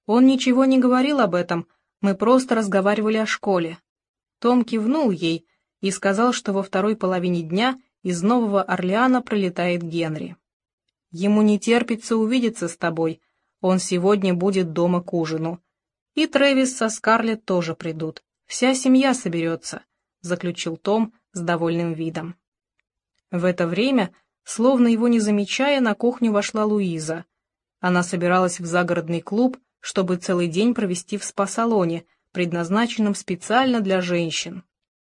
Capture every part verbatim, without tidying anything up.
Он ничего не говорил об этом, мы просто разговаривали о школе. Том кивнул ей и сказал, что во второй половине дня из Нового Орлеана прилетает Генри. Ему не терпится увидеться с тобой, он сегодня будет дома к ужину. И Трэвис со Скарлетт тоже придут, вся семья соберется, заключил Том с довольным видом. В это время, словно его не замечая, на кухню вошла Луиза. Она собиралась в загородный клуб, чтобы целый день провести в спа-салоне, предназначенном специально для женщин.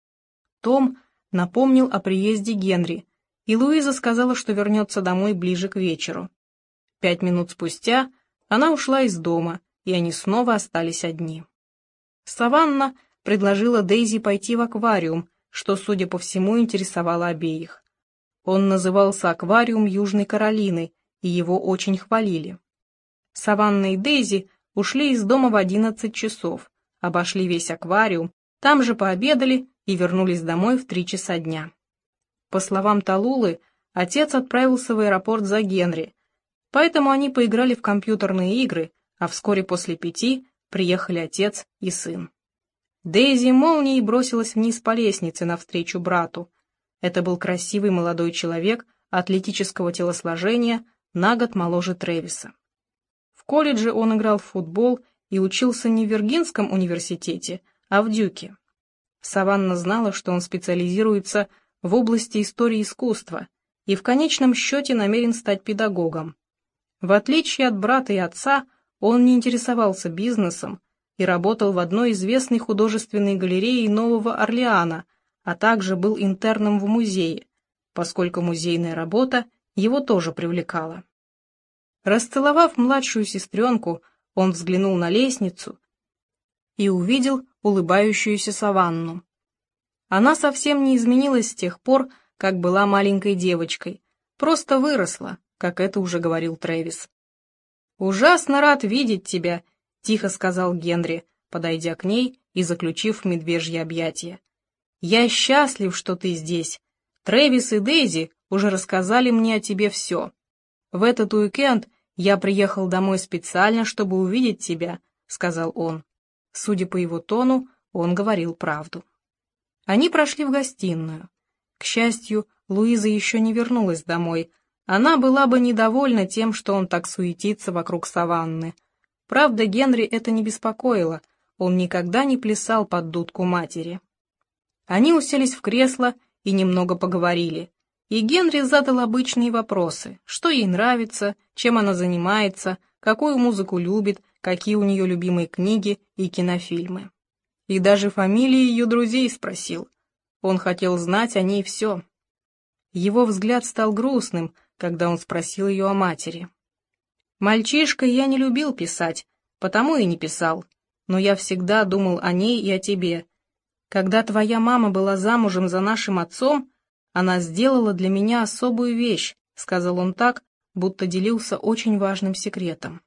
Том напомнил о приезде Генри, и Луиза сказала, что вернется домой ближе к вечеру. Пять минут спустя она ушла из дома, и они снова остались одни. Саванна предложила Дейзи пойти в аквариум, что, судя по всему, интересовало обеих. Он назывался «Аквариум Южной Каролины», и его очень хвалили. Саванна и Дейзи ушли из дома в одиннадцать часов, обошли весь аквариум, там же пообедали и вернулись домой в три часа дня. По словам Талулы, отец отправился в аэропорт за Генри, поэтому они поиграли в компьютерные игры, а вскоре после пяти приехали отец и сын. Дейзи молнией бросилась вниз по лестнице навстречу брату. Это был красивый молодой человек атлетического телосложения, на год моложе Трэвиса. В колледже он играл в футбол и учился не в Виргинском университете, а в Дюке. Саванна знала, что он специализируется в области истории искусства и в конечном счете намерен стать педагогом. В отличие от брата и отца, он не интересовался бизнесом и работал в одной известной художественной галерее Нового Орлеана, а также был интерном в музее, поскольку музейная работа его тоже привлекала. Расцеловав младшую сестренку, он взглянул на лестницу и увидел улыбающуюся Саванну. Она совсем не изменилась с тех пор, как была маленькой девочкой, просто выросла, как это уже говорил Трэвис. «Ужасно рад видеть тебя», — тихо сказал Генри, подойдя к ней и заключив в медвежье объятие. «Я счастлив, что ты здесь. Трэвис и Дейзи уже рассказали мне о тебе все. В этот уикенд я приехал домой специально, чтобы увидеть тебя», — сказал он. Судя по его тону, он говорил правду. Они прошли в гостиную. К счастью, Луиза еще не вернулась домой. Она была бы недовольна тем, что он так суетится вокруг Саванны. Правда, Генри это не беспокоило, он никогда не плясал под дудку матери. Они уселись в кресло и немного поговорили. И Генри задал обычные вопросы: что ей нравится, чем она занимается, какую музыку любит, какие у нее любимые книги и кинофильмы. И даже фамилии ее друзей спросил. Он хотел знать о ней все. Его взгляд стал грустным, когда он спросил ее о матери. «Мальчишкой я не любил писать, потому и не писал, но я всегда думал о ней и о тебе. Когда твоя мама была замужем за нашим отцом, она сделала для меня особую вещь», — сказал он так, будто делился очень важным секретом.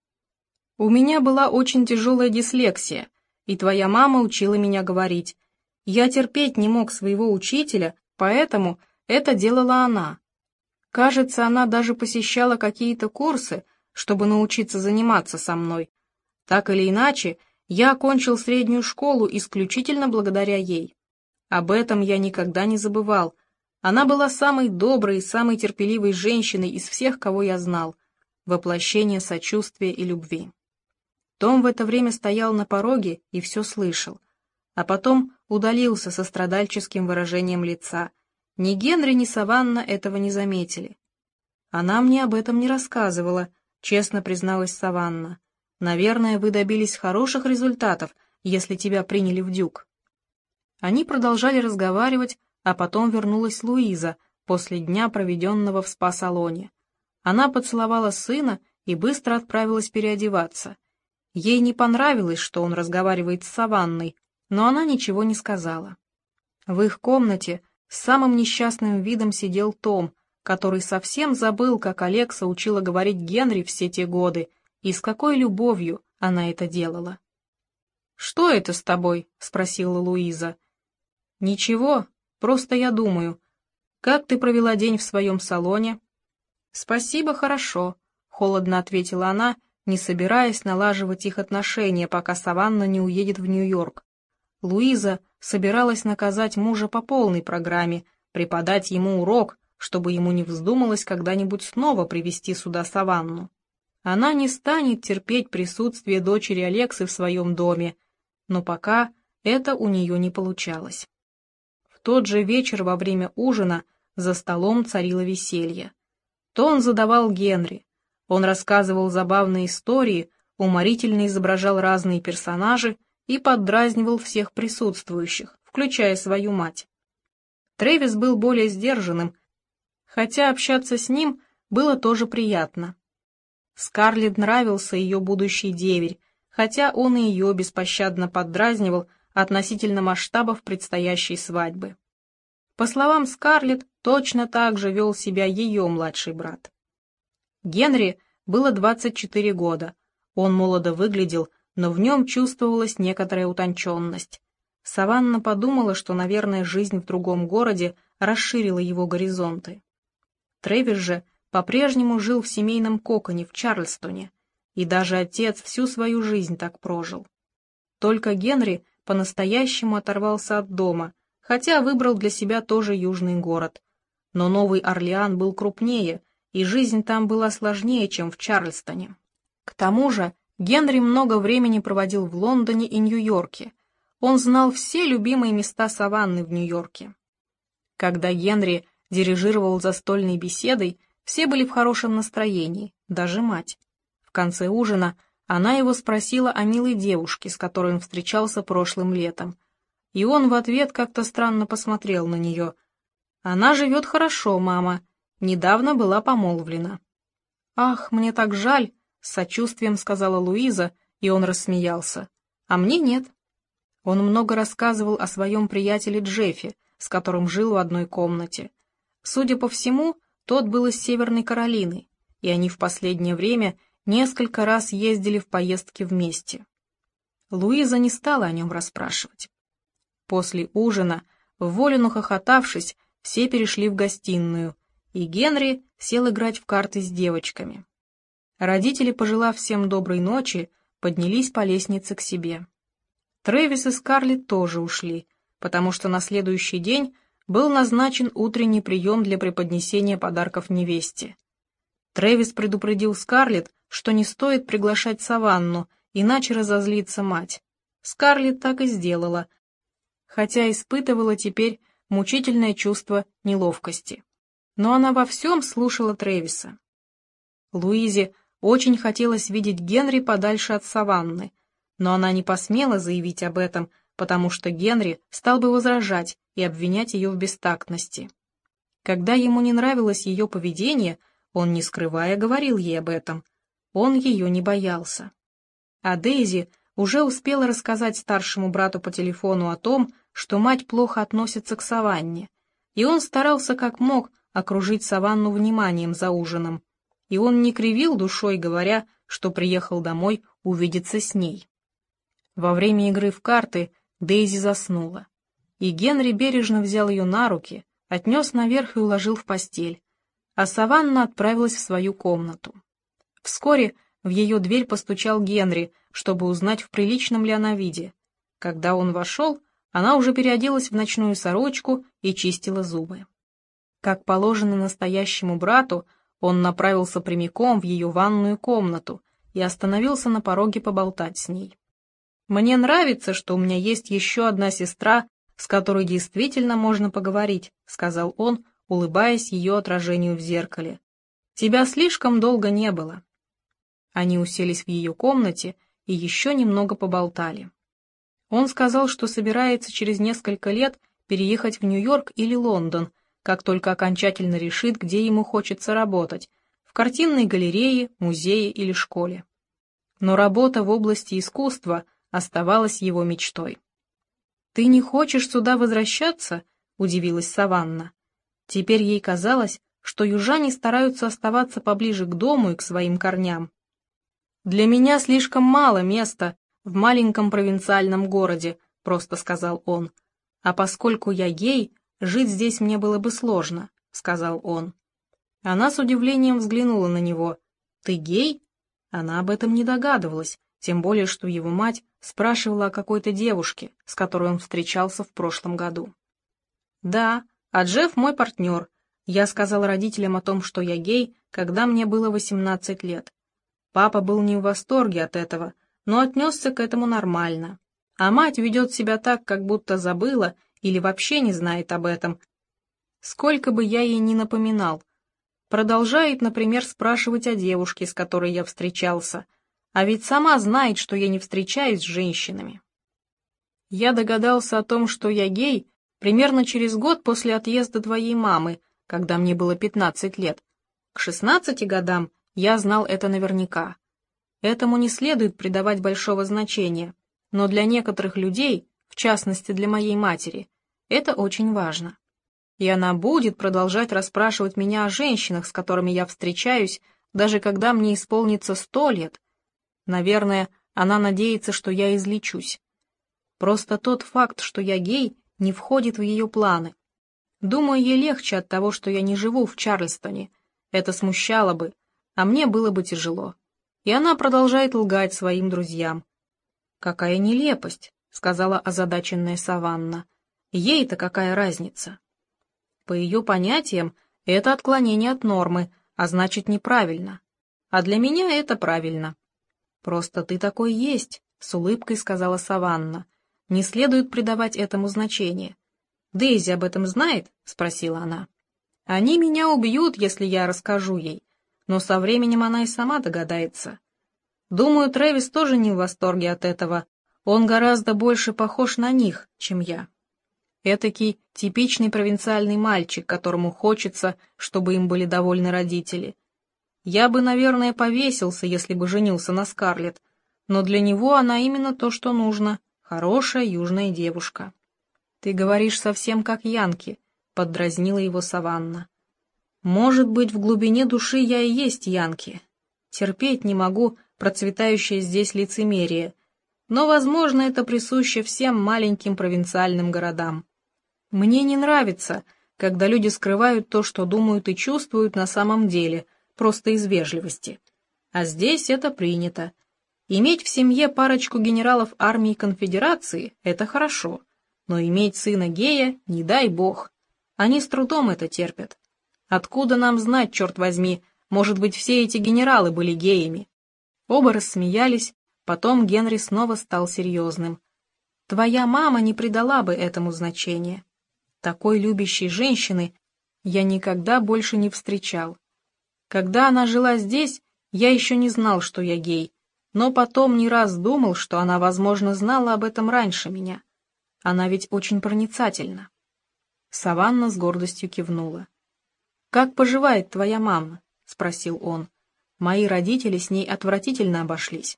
«У меня была очень тяжелая дислексия, и твоя мама учила меня говорить. Я терпеть не мог своего учителя, поэтому это делала она. Кажется, она даже посещала какие-то курсы, чтобы научиться заниматься со мной. Так или иначе, я окончил среднюю школу исключительно благодаря ей. Об этом я никогда не забывал. Она была самой доброй и самой терпеливой женщиной из всех, кого я знал. Воплощение сочувствия и любви». Том в это время стоял на пороге и все слышал, а потом удалился со страдальческим выражением лица. Ни Генри, ни Саванна этого не заметили. «Она мне об этом не рассказывала», — честно призналась Саванна. «Наверное, вы добились хороших результатов, если тебя приняли в Дюк». Они продолжали разговаривать, а потом вернулась Луиза после дня, проведенного в спа-салоне. Она поцеловала сына и быстро отправилась переодеваться. Ей не понравилось, что он разговаривает с Саванной, но она ничего не сказала. В их комнате с самым несчастным видом сидел Том, который совсем забыл, как Алекса учила говорить Генри все те годы, и с какой любовью она это делала. «Что это с тобой?» — спросила Луиза. «Ничего, просто я думаю. Как ты провела день в своем салоне?» «Спасибо, хорошо», — холодно ответила она не собираясь налаживать их отношения, пока Саванна не уедет в Нью-Йорк. Луиза собиралась наказать мужа по полной программе, преподать ему урок, чтобы ему не вздумалось когда-нибудь снова привести сюда Саванну. Она не станет терпеть присутствие дочери Алексы в своем доме, но пока это у нее не получалось. В тот же вечер во время ужина за столом царило веселье. Тон задавал Генри. Он рассказывал забавные истории, уморительно изображал разные персонажи и поддразнивал всех присутствующих, включая свою мать. Трэвис был более сдержанным, хотя общаться с ним было тоже приятно. Скарлетт нравился ее будущий деверь, хотя он и ее беспощадно поддразнивал относительно масштабов предстоящей свадьбы. По словам Скарлетт, точно так же вел себя ее младший брат. Генри было двадцать четыре года. Он молодо выглядел, но в нем чувствовалась некоторая утонченность. Саванна подумала, что, наверное, жизнь в другом городе расширила его горизонты. Трэвис же по-прежнему жил в семейном коконе в Чарльстоне, и даже отец всю свою жизнь так прожил. Только Генри по-настоящему оторвался от дома, хотя выбрал для себя тоже южный город. Но Новый Орлеан был крупнее, и жизнь там была сложнее, чем в Чарльстоне. К тому же Генри много времени проводил в Лондоне и Нью-Йорке. Он знал все любимые места Саванны в Нью-Йорке. Когда Генри дирижировал застольной беседой, все были в хорошем настроении, даже мать. В конце ужина она его спросила о милой девушке, с которой он встречался прошлым летом. И он в ответ как-то странно посмотрел на нее. «Она живет хорошо, мама. Недавно была помолвлена». «Ах, мне так жаль», — с сочувствием сказала Луиза, и он рассмеялся. «А мне нет». Он много рассказывал о своем приятеле Джеффе, с которым жил в одной комнате. Судя по всему, тот был из Северной Каролины, и они в последнее время несколько раз ездили в поездки вместе. Луиза не стала о нем расспрашивать. После ужина, вволю нахохотавшись, все перешли в гостиную, и Генри сел играть в карты с девочками. Родители, пожелав всем доброй ночи, поднялись по лестнице к себе. Трэвис и Скарлетт тоже ушли, потому что на следующий день был назначен утренний прием для преподнесения подарков невесте. Трэвис предупредил Скарлетт, что не стоит приглашать Саванну, иначе разозлится мать. Скарлетт так и сделала, хотя испытывала теперь мучительное чувство неловкости. Но она во всем слушала Трэвиса. Луизе очень хотелось видеть Генри подальше от Саванны, но она не посмела заявить об этом, потому что Генри стал бы возражать и обвинять ее в бестактности. Когда ему не нравилось ее поведение, он, не скрывая, говорил ей об этом. Он ее не боялся. А Дейзи уже успела рассказать старшему брату по телефону о том, что мать плохо относится к Саванне, и он старался как мог окружить Саванну вниманием за ужином, и он не кривил душой, говоря, что приехал домой увидеться с ней. Во время игры в карты Дейзи заснула, и Генри бережно взял ее на руки, отнес наверх и уложил в постель, а Саванна отправилась в свою комнату. Вскоре в ее дверь постучал Генри, чтобы узнать, в приличном ли она виде. Когда он вошел, она уже переоделась в ночную сорочку и чистила зубы. Как положено настоящему брату, он направился прямиком в ее ванную комнату и остановился на пороге поболтать с ней. «Мне нравится, что у меня есть еще одна сестра, с которой действительно можно поговорить», — сказал он, улыбаясь ее отражению в зеркале. «Тебя слишком долго не было». Они уселись в ее комнате и еще немного поболтали. Он сказал, что собирается через несколько лет переехать в Нью-Йорк или Лондон, как только окончательно решит, где ему хочется работать, в картинной галерее, музее или школе. Но работа в области искусства оставалась его мечтой. «Ты не хочешь сюда возвращаться?» — удивилась Саванна. Теперь ей казалось, что южане стараются оставаться поближе к дому и к своим корням. «Для меня слишком мало места в маленьком провинциальном городе», — просто сказал он. «А поскольку я гей, жить здесь мне было бы сложно», — сказал он. Она с удивлением взглянула на него. «Ты гей?» Она об этом не догадывалась, тем более, что его мать спрашивала о какой-то девушке, с которой он встречался в прошлом году. «Да, а Джефф мой партнер. Я сказал родителям о том, что я гей, когда мне было восемнадцать лет. Папа был не в восторге от этого, но отнесся к этому нормально. А мать ведет себя так, как будто забыла или вообще не знает об этом, сколько бы я ей ни напоминал. Продолжает, например, спрашивать о девушке, с которой я встречался, а ведь сама знает, что я не встречаюсь с женщинами. Я догадался о том, что я гей, примерно через год после отъезда твоей мамы, когда мне было пятнадцать лет. К шестнадцати годам я знал это наверняка. Этому не следует придавать большого значения, но для некоторых людей, в частности для моей матери, это очень важно. И она будет продолжать расспрашивать меня о женщинах, с которыми я встречаюсь, даже когда мне исполнится сто лет. Наверное, она надеется, что я излечусь. Просто тот факт, что я гей, не входит в ее планы. Думаю, ей легче от того, что я не живу в Чарльстоне. Это смущало бы, а мне было бы тяжело. И она продолжает лгать своим друзьям. «Какая нелепость», — сказала озадаченная Саванна. «Ей-то какая разница?» По ее понятиям, это отклонение от нормы, а значит неправильно. А для меня это правильно. «Просто ты такой есть», — с улыбкой сказала Саванна. «Не следует придавать этому значения». «Дейзи об этом знает?» — спросила она. «Они меня убьют, если я расскажу ей, но со временем она и сама догадается. Думаю, Трэвис тоже не в восторге от этого. Он гораздо больше похож на них, чем я. Этакий типичный провинциальный мальчик, которому хочется, чтобы им были довольны родители. Я бы, наверное, повесился, если бы женился на Скарлетт, но для него она именно то, что нужно — хорошая южная девушка». «Ты говоришь совсем как Янки», — поддразнила его Саванна. «Может быть, в глубине души я и есть Янки. Терпеть не могу процветающее здесь лицемерие, но, возможно, это присуще всем маленьким провинциальным городам. Мне не нравится, когда люди скрывают то, что думают и чувствуют на самом деле, просто из вежливости. А здесь это принято. Иметь в семье парочку генералов армии конфедерации — это хорошо, но иметь сына гея — не дай бог. Они с трудом это терпят. Откуда нам знать, черт возьми, может быть, все эти генералы были геями?» Оба рассмеялись, потом Генри снова стал серьезным. «Твоя мама не придала бы этому значения. Такой любящей женщины я никогда больше не встречал. Когда она жила здесь, я еще не знал, что я гей, но потом не раз думал, что она, возможно, знала об этом раньше меня. Она ведь очень проницательна». Саванна с гордостью кивнула. «Как поживает твоя мама?» — спросил он. «Мои родители с ней отвратительно обошлись».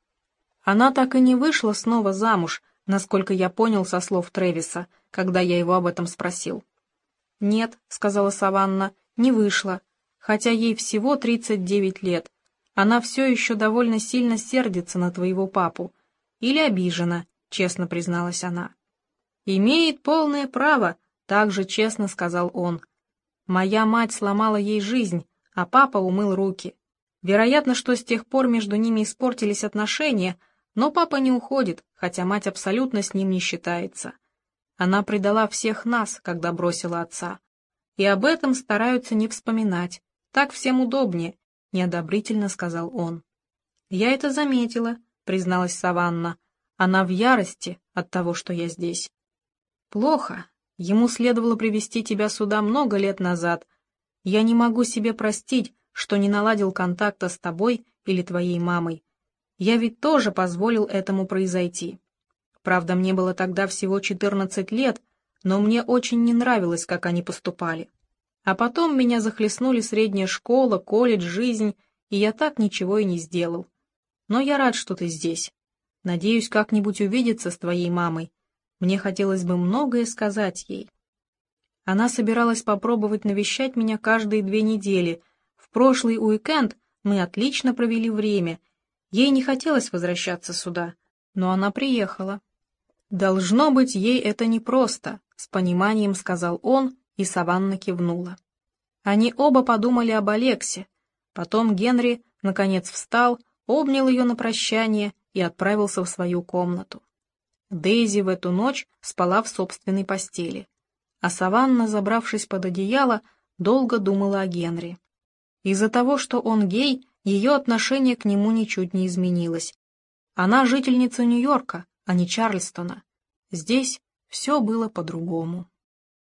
Она так и не вышла снова замуж, насколько я понял со слов Трэвиса, когда я его об этом спросил. «Нет», — сказала Саванна, — «не вышла. Хотя ей всего тридцать девять лет. Она все еще довольно сильно сердится на твоего папу. Или обижена», — честно призналась она. «Имеет полное право», — также честно сказал он. «Моя мать сломала ей жизнь, а папа умыл руки. Вероятно, что с тех пор между ними испортились отношения, но папа не уходит, хотя мать абсолютно с ним не считается. Она предала всех нас, когда бросила отца. И об этом стараются не вспоминать. Так всем удобнее», — неодобрительно сказал он. «Я это заметила», — призналась Саванна. «Она в ярости от того, что я здесь». «Плохо. Ему следовало привести тебя сюда много лет назад. Я не могу себе простить, что не наладил контакта с тобой или твоей мамой. Я ведь тоже позволил этому произойти. Правда, мне было тогда всего четырнадцать лет, но мне очень не нравилось, как они поступали. А потом меня захлестнули средняя школа, колледж, жизнь, и я так ничего и не сделал. Но я рад, что ты здесь. Надеюсь, как-нибудь увидеться с твоей мамой. Мне хотелось бы многое сказать ей. Она собиралась попробовать навещать меня каждые две недели. В прошлый уикенд мы отлично провели время. Ей не хотелось возвращаться сюда, но она приехала. «Должно быть, ей это непросто», — с пониманием сказал он, и Саванна кивнула. Они оба подумали об Алексе. Потом Генри, наконец, встал, обнял ее на прощание и отправился в свою комнату. Дейзи в эту ночь спала в собственной постели, а Саванна, забравшись под одеяло, долго думала о Генри. Из-за того, что он гей, ее отношение к нему ничуть не изменилось. Она жительница Нью-Йорка, а не Чарльстона. Здесь все было по-другому.